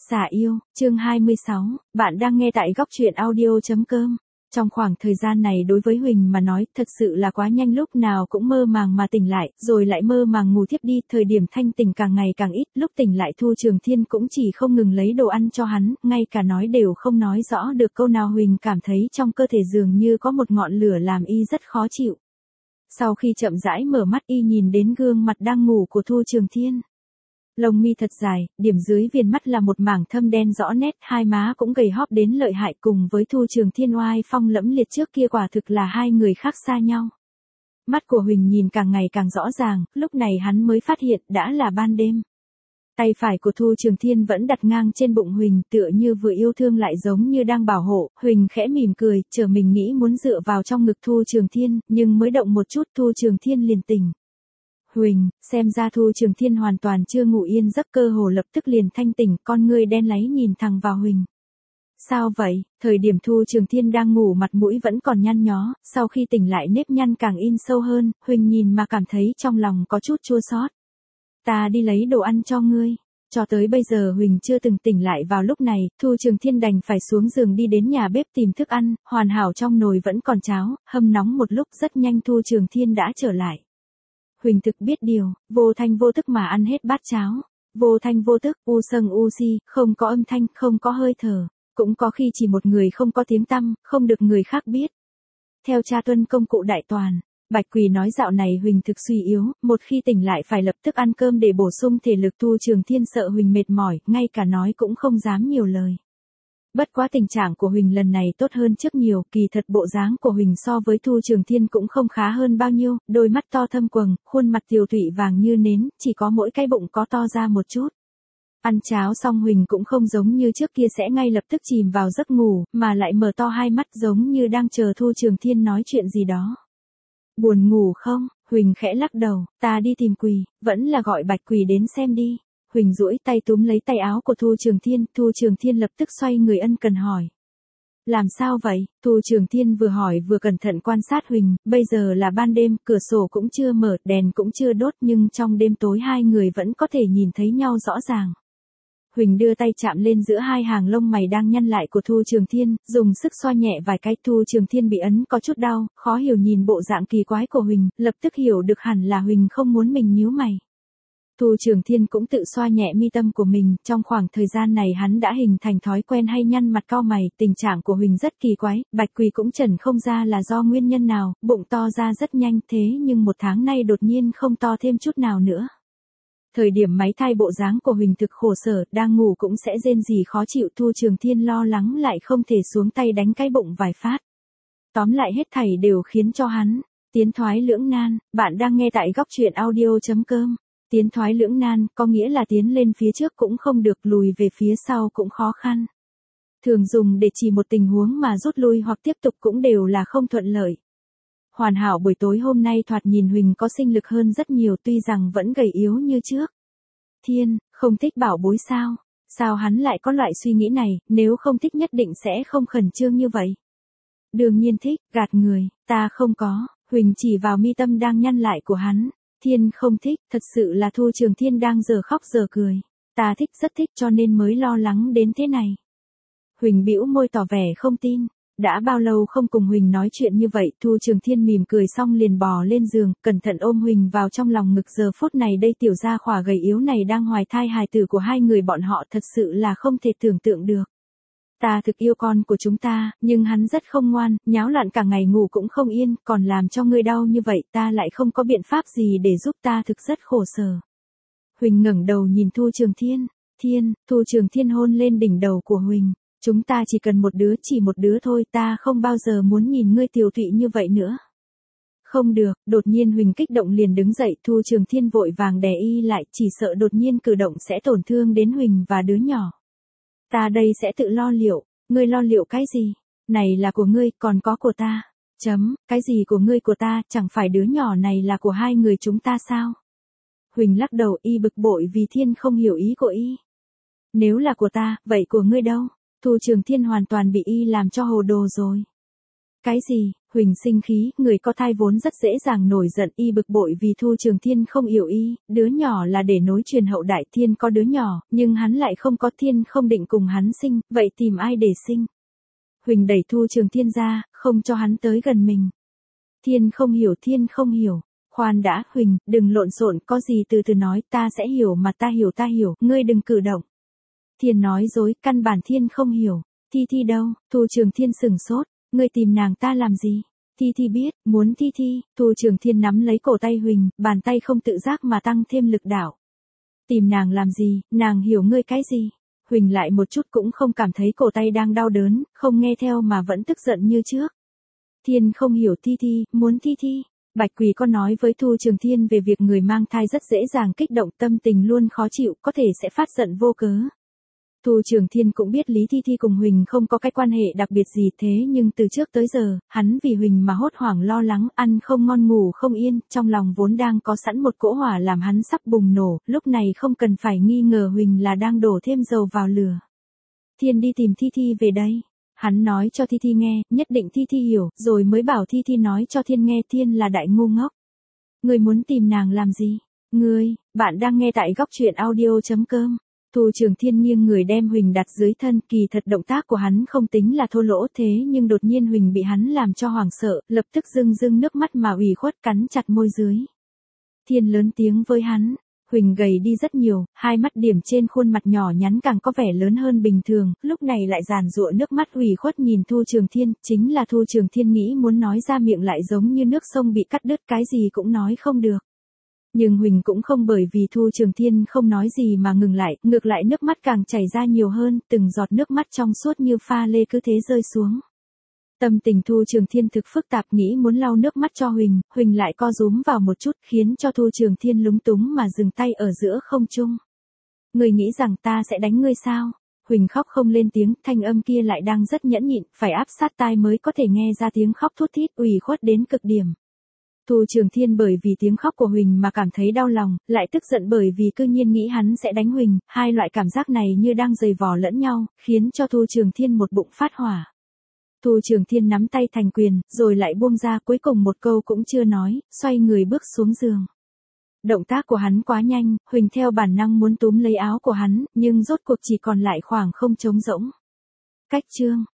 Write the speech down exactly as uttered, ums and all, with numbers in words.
Xả yêu, chương hai mươi sáu, bạn đang nghe tại góc truyện audio chấm com. Trong khoảng thời gian này đối với Huỳnh mà nói thật sự là quá nhanh, lúc nào cũng mơ màng mà tỉnh lại, rồi lại mơ màng ngủ thiếp đi, thời điểm thanh tỉnh càng ngày càng ít, lúc tỉnh lại Thu Trường Thiên cũng chỉ không ngừng lấy đồ ăn cho hắn, ngay cả nói đều không nói rõ được câu nào. Huỳnh cảm thấy trong cơ thể dường như có một ngọn lửa làm y rất khó chịu. Sau khi chậm rãi mở mắt, y nhìn đến gương mặt đang ngủ của Thu Trường Thiên. Lông mi thật dài, điểm dưới viền mắt là một mảng thâm đen rõ nét, hai má cũng gầy hóp đến lợi hại, cùng với Thu Trường Thiên oai phong lẫm liệt trước kia quả thực là hai người khác xa nhau. Mắt của Huỳnh nhìn càng ngày càng rõ ràng, lúc này hắn mới phát hiện đã là ban đêm. Tay phải của Thu Trường Thiên vẫn đặt ngang trên bụng Huỳnh, tựa như vừa yêu thương lại giống như đang bảo hộ. Huỳnh khẽ mỉm cười, chờ mình nghĩ muốn dựa vào trong ngực Thu Trường Thiên, nhưng mới động một chút Thu Trường Thiên liền tỉnh. Huỳnh, xem ra Thu Trường Thiên hoàn toàn chưa ngủ yên giấc, cơ hồ lập tức liền thanh tỉnh, con ngươi đen láy nhìn thẳng vào Huỳnh. Sao vậy? Thời điểm Thu Trường Thiên đang ngủ mặt mũi vẫn còn nhăn nhó, sau khi tỉnh lại nếp nhăn càng in sâu hơn, Huỳnh nhìn mà cảm thấy trong lòng có chút chua xót. Ta đi lấy đồ ăn cho ngươi. Cho tới bây giờ Huỳnh chưa từng tỉnh lại vào lúc này, Thu Trường Thiên đành phải xuống giường đi đến nhà bếp tìm thức ăn, hoàn hảo trong nồi vẫn còn cháo, hâm nóng một lúc rất nhanh Thu Trường Thiên đã trở lại. Huỳnh thực biết điều, vô thanh vô tức mà ăn hết bát cháo. Vô thanh vô tức, u sâng u si, không có âm thanh, không có hơi thở. Cũng có khi chỉ một người không có tiếng tăm, không được người khác biết. Theo cha tuân công cụ đại toàn, Bạch Quỳ nói dạo này Huỳnh thực suy yếu, một khi tỉnh lại phải lập tức ăn cơm để bổ sung thể lực. Thu Trường Thiên sợ Huỳnh mệt mỏi, ngay cả nói cũng không dám nhiều lời. Bất quá tình trạng của Huỳnh lần này tốt hơn trước nhiều, kỳ thật bộ dáng của Huỳnh so với Thu Trường Thiên cũng không khá hơn bao nhiêu, đôi mắt to thâm quầng, khuôn mặt tiều tụy vàng như nến, chỉ có mỗi cái bụng có to ra một chút. Ăn cháo xong Huỳnh cũng không giống như trước kia sẽ ngay lập tức chìm vào giấc ngủ, mà lại mở to hai mắt giống như đang chờ Thu Trường Thiên nói chuyện gì đó. Buồn ngủ không? Huỳnh khẽ lắc đầu, ta đi tìm Quỳ, vẫn là gọi Bạch Quỳ đến xem đi. Huỳnh duỗi tay túm lấy tay áo của Thu Trường Thiên, Thu Trường Thiên lập tức xoay người ân cần hỏi. Làm sao vậy? Thu Trường Thiên vừa hỏi vừa cẩn thận quan sát Huỳnh, bây giờ là ban đêm, cửa sổ cũng chưa mở, đèn cũng chưa đốt, nhưng trong đêm tối hai người vẫn có thể nhìn thấy nhau rõ ràng. Huỳnh đưa tay chạm lên giữa hai hàng lông mày đang nhăn lại của Thu Trường Thiên, dùng sức xoa nhẹ vài cái. Thu Trường Thiên bị ấn có chút đau, khó hiểu nhìn bộ dạng kỳ quái của Huỳnh, lập tức hiểu được hẳn là Huỳnh không muốn mình nhíu mày. Thu Trường Thiên cũng tự xoa nhẹ mi tâm của mình, trong khoảng thời gian này hắn đã hình thành thói quen hay nhăn mặt cau mày, tình trạng của Huỳnh rất kỳ quái, Bạch Quỳ cũng chẩn không ra là do nguyên nhân nào, bụng to ra rất nhanh thế nhưng một tháng nay đột nhiên không to thêm chút nào nữa. Thời điểm máy thai bộ dáng của Huỳnh thực khổ sở, đang ngủ cũng sẽ rên rỉ khó chịu. Thu Trường Thiên lo lắng lại không thể xuống tay đánh cái bụng vài phát. Tóm lại hết thảy đều khiến cho hắn tiến thoái lưỡng nan. Bạn đang nghe tại góc truyện audio chấm com. Tiến thoái lưỡng nan, có nghĩa là tiến lên phía trước cũng không được, lùi về phía sau cũng khó khăn. Thường dùng để chỉ một tình huống mà rút lui hoặc tiếp tục cũng đều là không thuận lợi. Hoàn hảo buổi tối hôm nay thoạt nhìn Huỳnh có sinh lực hơn rất nhiều, tuy rằng vẫn gầy yếu như trước. Thiên, không thích bảo bối sao? Sao hắn lại có loại suy nghĩ này, nếu không thích nhất định sẽ không khẩn trương như vậy. Đương nhiên thích, gạt người, ta không có. Huỳnh chỉ vào mi tâm đang nhăn lại của hắn. Thiên không thích, thật sự là Thu Trường Thiên đang giờ khóc giờ cười. Ta thích, rất thích, cho nên mới lo lắng đến thế này. Huỳnh bĩu môi tỏ vẻ không tin. Đã bao lâu không cùng Huỳnh nói chuyện như vậy. Thu Trường Thiên mỉm cười xong liền bò lên giường, cẩn thận ôm Huỳnh vào trong lòng ngực. Giờ phút này đây tiểu gia khỏa gầy yếu này đang hoài thai hài tử của hai người bọn họ, thật sự là không thể tưởng tượng được. Ta thực yêu con của chúng ta, nhưng hắn rất không ngoan, nháo loạn cả ngày, ngủ cũng không yên, còn làm cho ngươi đau như vậy, ta lại không có biện pháp gì để giúp, ta thực rất khổ sở. Huỳnh ngẩng đầu nhìn Thu Trường Thiên. Thiên, Thu Trường Thiên hôn lên đỉnh đầu của Huỳnh. Chúng ta chỉ cần một đứa, chỉ một đứa thôi, ta không bao giờ muốn nhìn ngươi tiều tụy như vậy nữa. Không được, đột nhiên Huỳnh kích động liền đứng dậy. Thu Trường Thiên vội vàng đè y lại, chỉ sợ đột nhiên cử động sẽ tổn thương đến Huỳnh và đứa nhỏ. Ta đây sẽ tự lo liệu. Ngươi lo liệu cái gì? Này là của ngươi, còn có của ta. Chấm, cái gì của ngươi của ta, chẳng phải đứa nhỏ này là của hai người chúng ta sao? Huỳnh lắc đầu, y bực bội vì Thiên không hiểu ý của y. Nếu là của ta, vậy của ngươi đâu? Thu Trường Thiên hoàn toàn bị y làm cho hồ đồ rồi. Cái gì? Huỳnh sinh khí, người có thai vốn rất dễ dàng nổi giận, y bực bội vì Thu Trường Thiên không yêu y, đứa nhỏ là để nối truyền hậu đại, Thiên có đứa nhỏ, nhưng hắn lại không có, Thiên không định cùng hắn sinh, vậy tìm ai để sinh? Huỳnh đẩy Thu Trường Thiên ra, không cho hắn tới gần mình. Thiên không hiểu, Thiên không hiểu. Khoan đã, Huỳnh, đừng lộn xộn, có gì từ từ nói, ta sẽ hiểu mà, ta hiểu ta hiểu, ngươi đừng cử động. Thiên nói dối, căn bản Thiên không hiểu. Thi Thi đâu? Thu Trường Thiên sửng sốt, ngươi tìm nàng ta làm gì? Thi Thi biết, muốn Thi Thi. Thu Trường Thiên nắm lấy cổ tay Huỳnh, bàn tay không tự giác mà tăng thêm lực đạo. Tìm nàng làm gì, nàng hiểu ngươi cái gì? Huỳnh lại một chút cũng không cảm thấy cổ tay đang đau đớn, không nghe theo mà vẫn tức giận như trước. Thiên không hiểu, Thi Thi, muốn Thi Thi. Bạch Quỳ có nói với Thu Trường Thiên về việc người mang thai rất dễ dàng kích động, tâm tình luôn khó chịu, có thể sẽ phát giận vô cớ. Thu Trường Thiên cũng biết Lý Thi Thi cùng Huỳnh không có cái quan hệ đặc biệt gì, thế nhưng từ trước tới giờ, hắn vì Huỳnh mà hốt hoảng lo lắng, ăn không ngon ngủ không yên, trong lòng vốn đang có sẵn một cỗ hỏa làm hắn sắp bùng nổ, lúc này không cần phải nghi ngờ Huỳnh là đang đổ thêm dầu vào lửa. Thiên đi tìm Thi Thi về đây. Hắn nói cho Thi Thi nghe, nhất định Thi Thi hiểu, rồi mới bảo Thi Thi nói cho Thiên nghe, Thiên là đại ngu ngốc. Ngươi muốn tìm nàng làm gì? Ngươi, bạn đang nghe tại góc truyện audio chấm com. Thu Trường Thiên nghiêng người đem Huỳnh đặt dưới thân, kỳ thật động tác của hắn không tính là thô lỗ, thế nhưng đột nhiên Huỳnh bị hắn làm cho hoảng sợ, lập tức rưng rưng nước mắt mà ủy khuất cắn chặt môi dưới. Thiên lớn tiếng với hắn. Huỳnh gầy đi rất nhiều, hai mắt điểm trên khuôn mặt nhỏ nhắn càng có vẻ lớn hơn bình thường, lúc này lại giàn giụa nước mắt ủy khuất nhìn Thu Trường Thiên, chính là Thu Trường Thiên nghĩ muốn nói ra miệng lại giống như nước sông bị cắt đứt, cái gì cũng nói không được. Nhưng Huỳnh cũng không bởi vì Thu Trường Thiên không nói gì mà ngừng lại, ngược lại nước mắt càng chảy ra nhiều hơn, từng giọt nước mắt trong suốt như pha lê cứ thế rơi xuống. Tâm tình Thu Trường Thiên thực phức tạp, nghĩ muốn lau nước mắt cho Huỳnh, Huỳnh lại co rúm vào một chút, khiến cho Thu Trường Thiên lúng túng mà dừng tay ở giữa không trung. Ngươi nghĩ rằng ta sẽ đánh ngươi sao? Huỳnh khóc không lên tiếng, thanh âm kia lại đang rất nhẫn nhịn, phải áp sát tai mới có thể nghe ra tiếng khóc thút thít, ủy khuất đến cực điểm. Thu Trường Thiên bởi vì tiếng khóc của Huỳnh mà cảm thấy đau lòng, lại tức giận bởi vì cư nhiên nghĩ hắn sẽ đánh Huỳnh, hai loại cảm giác này như đang giày vò lẫn nhau, khiến cho Thu Trường Thiên một bụng phát hỏa. Thu Trường Thiên nắm tay thành quyền, rồi lại buông ra, cuối cùng một câu cũng chưa nói, xoay người bước xuống giường. Động tác của hắn quá nhanh, Huỳnh theo bản năng muốn túm lấy áo của hắn, nhưng rốt cuộc chỉ còn lại khoảng không trống rỗng. Cách chương